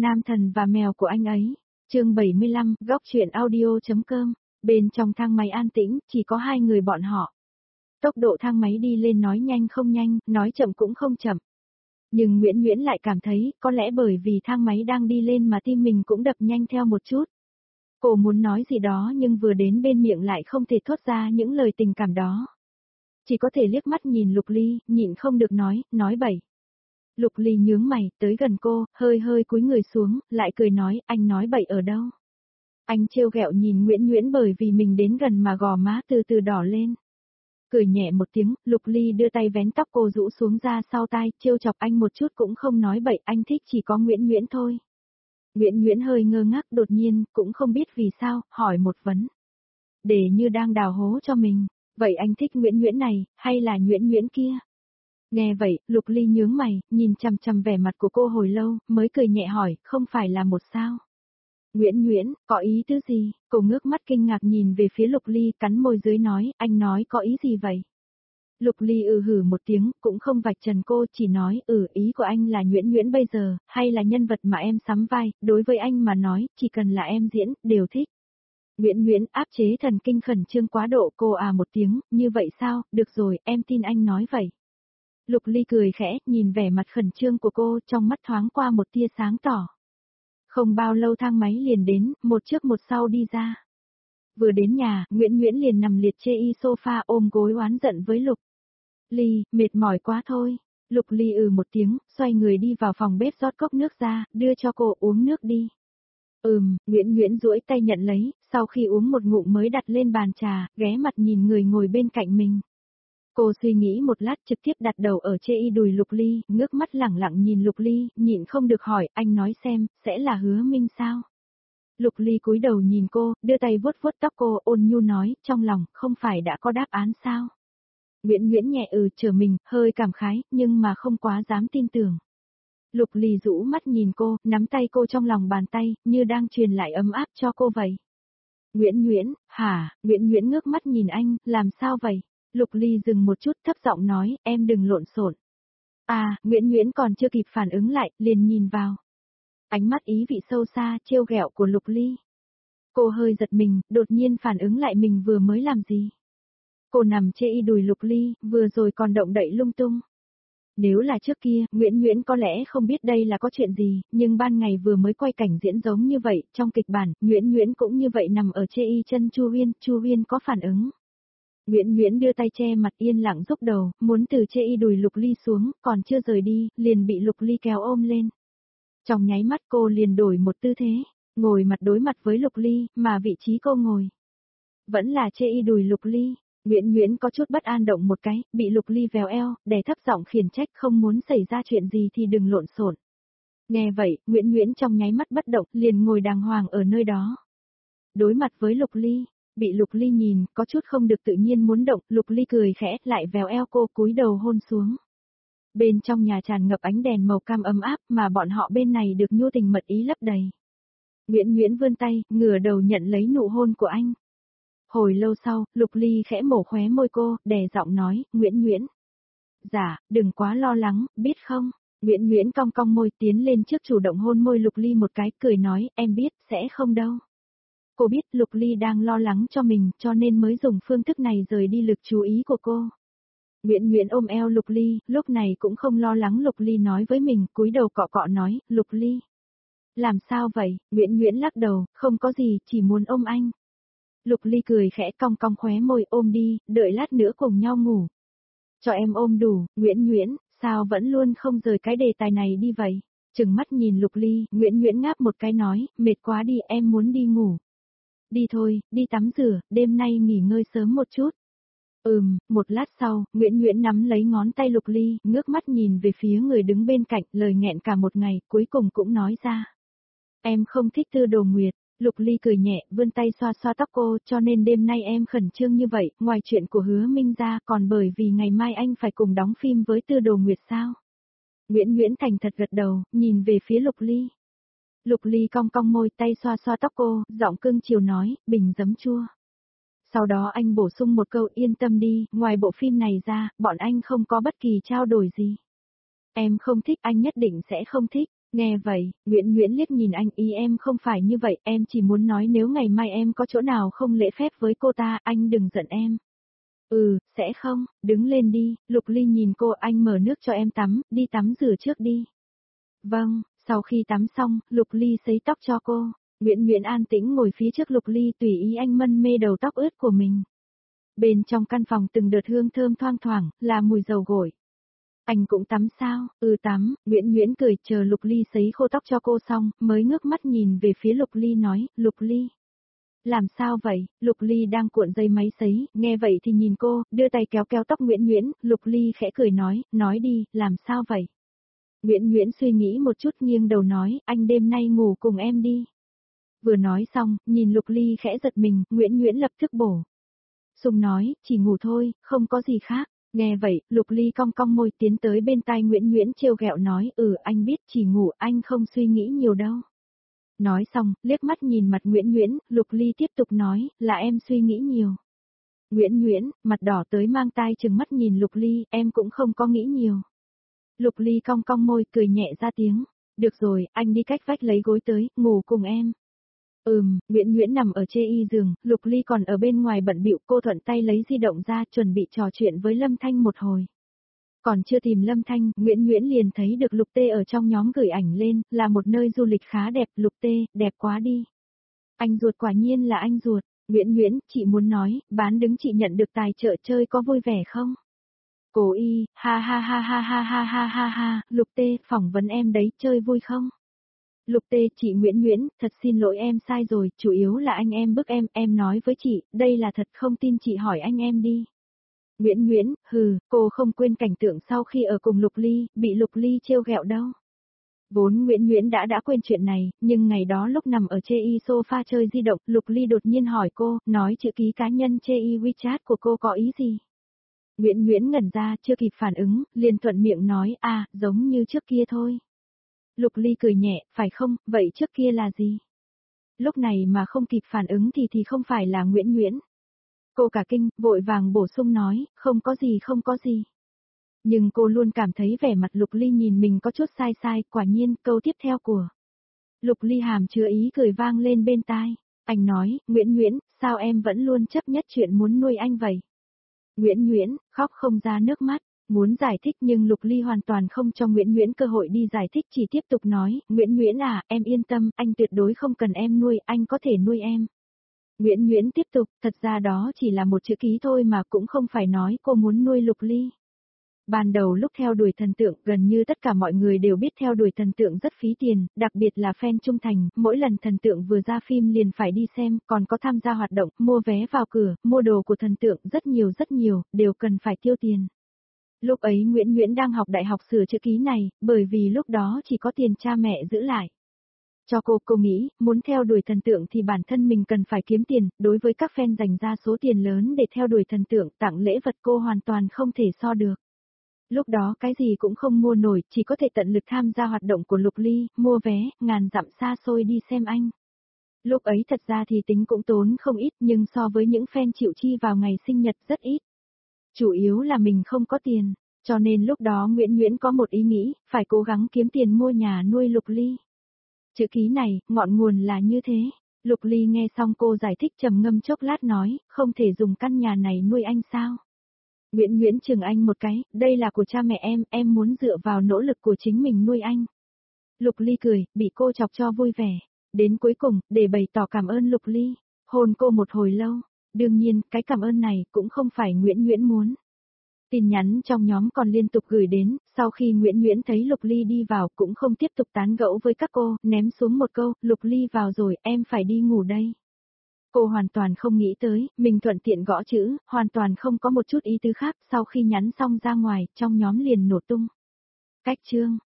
Nam thần và mèo của anh ấy. Chương 75, góc truyện audio.com. Bên trong thang máy an tĩnh, chỉ có hai người bọn họ. Tốc độ thang máy đi lên nói nhanh không nhanh, nói chậm cũng không chậm. Nhưng Nguyễn Nguyễn lại cảm thấy, có lẽ bởi vì thang máy đang đi lên mà tim mình cũng đập nhanh theo một chút. Cô muốn nói gì đó nhưng vừa đến bên miệng lại không thể thốt ra những lời tình cảm đó. Chỉ có thể liếc mắt nhìn Lục Ly, nhịn không được nói bậy. Lục Ly nhướng mày, tới gần cô, hơi cúi người xuống, lại cười nói, anh nói bậy ở đâu? Anh trêu ghẹo nhìn Nguyễn Nguyễn bởi vì mình đến gần mà gò má từ từ đỏ lên. Cười nhẹ một tiếng, Lục Ly đưa tay vén tóc cô rũ xuống ra sau tai, trêu chọc anh một chút cũng không nói bậy, anh thích chỉ có Nguyễn Nguyễn thôi. Nguyễn Nguyễn hơi ngơ ngác đột nhiên, cũng không biết vì sao, hỏi một vấn. Để như đang đào hố cho mình, vậy anh thích Nguyễn Nguyễn này, hay là Nguyễn Nguyễn kia? Nghe vậy, Lục Ly nhướng mày, nhìn chằm chằm vẻ mặt của cô hồi lâu, mới cười nhẹ hỏi, không phải là một sao? Nguyễn Nguyễn, có ý tứ gì? Cô ngước mắt kinh ngạc nhìn về phía Lục Ly, cắn môi dưới nói, anh nói có ý gì vậy? Lục Ly hử một tiếng, cũng không vạch trần cô, chỉ nói, ý của anh là Nguyễn Nguyễn bây giờ, hay là nhân vật mà em sắm vai, đối với anh mà nói, chỉ cần là em diễn, đều thích. Nguyễn Nguyễn áp chế thần kinh khẩn trương quá độ, cô một tiếng, như vậy sao, được rồi, em tin anh nói vậy. Lục Ly cười khẽ, nhìn vẻ mặt khẩn trương của cô, trong mắt thoáng qua một tia sáng tỏ. Không bao lâu thang máy liền đến, một trước một sau đi ra. Vừa đến nhà, Nguyễn Nguyễn liền nằm liệt chê y sofa ôm gối oán giận với Lục Ly, mệt mỏi quá thôi. Lục Ly một tiếng, xoay người đi vào phòng bếp rót cốc nước ra, đưa cho cô uống nước đi. Nguyễn Nguyễn duỗi tay nhận lấy, sau khi uống một ngụm mới đặt lên bàn trà, ghé mặt nhìn người ngồi bên cạnh mình. Cô suy nghĩ một lát trực tiếp đặt đầu ở chê y đùi Lục Ly, ngước mắt lẳng lặng nhìn Lục Ly, nhịn không được hỏi, anh nói xem, sẽ là Hứa Minh sao? Lục Ly cúi đầu nhìn cô, đưa tay vuốt vuốt tóc cô, ôn nhu nói, trong lòng, không phải đã có đáp án sao? Nguyễn Nguyễn nhẹ trở mình, hơi cảm khái, nhưng mà không quá dám tin tưởng. Lục Ly rũ mắt nhìn cô, nắm tay cô trong lòng bàn tay, như đang truyền lại ấm áp cho cô vậy. Nguyễn Nguyễn, hả? Nguyễn Nguyễn ngước mắt nhìn anh, làm sao vậy? Lục Ly dừng một chút thấp giọng nói, em đừng lộn xộn. Nguyễn Nguyễn còn chưa kịp phản ứng lại, liền nhìn vào. Ánh mắt ý vị sâu xa, trêu ghẹo của Lục Ly. Cô hơi giật mình, đột nhiên phản ứng lại mình vừa mới làm gì. Cô nằm chê y đùi Lục Ly, vừa rồi còn động đậy lung tung. Nếu là trước kia, Nguyễn Nguyễn có lẽ không biết đây là có chuyện gì, nhưng ban ngày vừa mới quay cảnh diễn giống như vậy, trong kịch bản, Nguyễn Nguyễn cũng như vậy nằm ở chê y chân Chu Huyên có phản ứng. Nguyễn Nguyễn đưa tay che mặt yên lặng rúc đầu, muốn từ chê y đùi Lục Ly xuống, còn chưa rời đi, liền bị Lục Ly kéo ôm lên. Trong nháy mắt cô liền đổi một tư thế, ngồi mặt đối mặt với Lục Ly, mà vị trí cô ngồi vẫn là chê y đùi Lục Ly. Nguyễn Nguyễn có chút bất an động một cái, bị Lục Ly véo eo, đè thấp giọng khiển trách, không muốn xảy ra chuyện gì thì đừng lộn xộn. Nghe vậy, Nguyễn Nguyễn trong nháy mắt bất động, liền ngồi đàng hoàng ở nơi đó. Đối mặt với Lục Ly, bị Lục Ly nhìn, có chút không được tự nhiên muốn động, Lục Ly cười khẽ, lại véo eo cô cúi đầu hôn xuống. Bên trong nhà tràn ngập ánh đèn màu cam ấm áp, mà bọn họ bên này được nhu tình mật ý lấp đầy. Nguyễn Nguyễn vươn tay, ngửa đầu nhận lấy nụ hôn của anh. Hồi lâu sau, Lục Ly khẽ mổ khóe môi cô, đè giọng nói, Nguyễn Nguyễn. Dạ, đừng quá lo lắng, biết không? Nguyễn Nguyễn cong cong môi tiến lên trước chủ động hôn môi Lục Ly một cái, cười nói, em biết, sẽ không đâu. Cô biết Lục Ly đang lo lắng cho mình, cho nên mới dùng phương thức này rời đi lực chú ý của cô. Nguyễn Nguyễn ôm eo Lục Ly, lúc này cũng không lo lắng Lục Ly nói với mình, cúi đầu cọ cọ nói, Lục Ly. Làm sao vậy? Nguyễn Nguyễn lắc đầu, không có gì, chỉ muốn ôm anh. Lục Ly cười khẽ cong cong khóe môi, ôm đi, đợi lát nữa cùng nhau ngủ. Cho em ôm đủ, Nguyễn Nguyễn, sao vẫn luôn không rời cái đề tài này đi vậy? Trừng mắt nhìn Lục Ly, Nguyễn Nguyễn ngáp một cái nói, mệt quá đi, em muốn đi ngủ. Đi thôi, đi tắm rửa, đêm nay nghỉ ngơi sớm một chút. Một lát sau, Nguyễn Nguyễn nắm lấy ngón tay Lục Ly, ngước mắt nhìn về phía người đứng bên cạnh, lời nghẹn cả một ngày, cuối cùng cũng nói ra. Em không thích Tư Đồ Nguyệt. Lục Ly cười nhẹ, vươn tay xoa xoa tóc cô, cho nên đêm nay em khẩn trương như vậy, ngoài chuyện của Hứa Minh ra, còn bởi vì ngày mai anh phải cùng đóng phim với Tư Đồ Nguyệt sao? Nguyễn Nguyễn thành thật gật đầu, nhìn về phía Lục Ly. Lục Ly cong cong môi, tay xoa xoa tóc cô, giọng cưng chiều nói, bình giấm chua. Sau đó anh bổ sung một câu, yên tâm đi, ngoài bộ phim này ra, bọn anh không có bất kỳ trao đổi gì. Em không thích, anh nhất định sẽ không thích. Nghe vậy, Nguyễn Nguyễn liếc nhìn anh, ý em không phải như vậy, em chỉ muốn nói nếu ngày mai em có chỗ nào không lễ phép với cô ta, anh đừng giận em. Ừ, sẽ không, đứng lên đi, Lục Ly nhìn cô, anh mở nước cho em tắm, đi tắm rửa trước đi. Vâng, sau khi tắm xong, Lục Ly sấy tóc cho cô. Nguyễn Nguyễn an tĩnh ngồi phía trước Lục Ly tùy ý anh mân mê đầu tóc ướt của mình. Bên trong căn phòng từng đợt hương thơm thoang thoảng, là mùi dầu gội. Anh cũng tắm sao? Ừ tắm, Nguyễn Nguyễn cười chờ Lục Ly sấy khô tóc cho cô xong, mới ngước mắt nhìn về phía Lục Ly nói, Lục Ly. Làm sao vậy? Lục Ly đang cuộn dây máy sấy, nghe vậy thì nhìn cô, đưa tay kéo kéo tóc Nguyễn Nguyễn, Lục Ly khẽ cười nói đi, làm sao vậy? Nguyễn Nguyễn suy nghĩ một chút nghiêng đầu nói, anh đêm nay ngủ cùng em đi. Vừa nói xong, nhìn Lục Ly khẽ giật mình, Nguyễn Nguyễn lập tức bổ. Sung nói, chỉ ngủ thôi, không có gì khác. Nghe vậy, Lục Ly cong cong môi tiến tới bên tai Nguyễn Nguyễn trêu ghẹo nói, anh biết chỉ ngủ, anh không suy nghĩ nhiều đâu. Nói xong, liếc mắt nhìn mặt Nguyễn Nguyễn, Lục Ly tiếp tục nói, là em suy nghĩ nhiều. Nguyễn Nguyễn, mặt đỏ tới mang tai chừng mắt nhìn Lục Ly, em cũng không có nghĩ nhiều. Lục Ly cong cong môi cười nhẹ ra tiếng, được rồi, anh đi cách vách lấy gối tới, ngủ cùng em. Nguyễn Nguyễn nằm ở chê y giường, Lục Ly còn ở bên ngoài bận bịu, cô thuận tay lấy di động ra chuẩn bị trò chuyện với Lâm Thanh một hồi. Còn chưa tìm Lâm Thanh, Nguyễn Nguyễn liền thấy được Lục Tê ở trong nhóm gửi ảnh lên, là một nơi du lịch khá đẹp, Lục Tê, đẹp quá đi. Anh ruột quả nhiên là anh ruột, Nguyễn Nguyễn, chị muốn nói, bán đứng chị nhận được tài trợ chơi có vui vẻ không? Cố y, ha ha ha ha ha ha ha ha ha, Lục Tê, phỏng vấn em đấy, chơi vui không? Lục Tê, chị Nguyễn Nguyễn, thật xin lỗi em sai rồi, chủ yếu là anh em bức em nói với chị, đây là thật không tin chị hỏi anh em đi. Nguyễn Nguyễn, cô không quên cảnh tượng sau khi ở cùng Lục Ly, bị Lục Ly trêu ghẹo đâu. Vốn Nguyễn Nguyễn đã quên chuyện này, nhưng ngày đó lúc nằm ở chê y sofa chơi di động, Lục Ly đột nhiên hỏi cô, nói chữ ký cá nhân chê y WeChat của cô có ý gì? Nguyễn Nguyễn ngẩn ra, chưa kịp phản ứng, liền thuận miệng nói, giống như trước kia thôi. Lục Ly cười nhẹ, phải không, vậy trước kia là gì? Lúc này mà không kịp phản ứng thì không phải là Nguyễn Nguyễn. Cô cả kinh, vội vàng bổ sung nói, không có gì không có gì. Nhưng cô luôn cảm thấy vẻ mặt Lục Ly nhìn mình có chút sai, quả nhiên, câu tiếp theo của Lục Ly hàm chứa ý cười vang lên bên tai. Anh nói, Nguyễn Nguyễn, sao em vẫn luôn chấp nhất chuyện muốn nuôi anh vậy? Nguyễn Nguyễn, khóc không ra nước mắt. Muốn giải thích nhưng Lục Ly hoàn toàn không cho Nguyễn Nguyễn cơ hội đi giải thích, chỉ tiếp tục nói, Nguyễn Nguyễn em yên tâm, anh tuyệt đối không cần em nuôi, anh có thể nuôi em. Nguyễn Nguyễn tiếp tục, thật ra đó chỉ là một chữ ký thôi mà cũng không phải nói cô muốn nuôi Lục Ly. Ban đầu lúc theo đuổi thần tượng, gần như tất cả mọi người đều biết theo đuổi thần tượng rất phí tiền, đặc biệt là fan trung thành, mỗi lần thần tượng vừa ra phim liền phải đi xem, còn có tham gia hoạt động, mua vé vào cửa, mua đồ của thần tượng rất nhiều, đều cần phải tiêu tiền. Lúc ấy Nguyễn Nguyễn đang học đại học sửa chữ ký này, bởi vì lúc đó chỉ có tiền cha mẹ giữ lại. Cho cô nghĩ, muốn theo đuổi thần tượng thì bản thân mình cần phải kiếm tiền, đối với các fan dành ra số tiền lớn để theo đuổi thần tượng, tặng lễ vật cô hoàn toàn không thể so được. Lúc đó cái gì cũng không mua nổi, chỉ có thể tận lực tham gia hoạt động của Lục Ly, mua vé, ngàn dặm xa xôi đi xem anh. Lúc ấy thật ra thì tính cũng tốn không ít nhưng so với những fan chịu chi vào ngày sinh nhật rất ít. Chủ yếu là mình không có tiền, cho nên lúc đó Nguyễn Nguyễn có một ý nghĩ, phải cố gắng kiếm tiền mua nhà nuôi Lục Ly. Chữ ký này, ngọn nguồn là như thế. Lục Ly nghe xong cô giải thích trầm ngâm chốc lát nói, không thể dùng căn nhà này nuôi anh sao? Nguyễn Nguyễn chừng anh một cái, đây là của cha mẹ em muốn dựa vào nỗ lực của chính mình nuôi anh. Lục Ly cười, bị cô chọc cho vui vẻ. Đến cuối cùng, để bày tỏ cảm ơn Lục Ly, hôn cô một hồi lâu. Đương nhiên, cái cảm ơn này cũng không phải Nguyễn Nguyễn muốn. Tin nhắn trong nhóm còn liên tục gửi đến, sau khi Nguyễn Nguyễn thấy Lục Ly đi vào cũng không tiếp tục tán gẫu với các cô, ném xuống một câu, Lục Ly vào rồi, em phải đi ngủ đây. Cô hoàn toàn không nghĩ tới, mình thuận tiện gõ chữ, hoàn toàn không có một chút ý tứ khác, sau khi nhắn xong ra ngoài, trong nhóm liền nổ tung. Cách chương.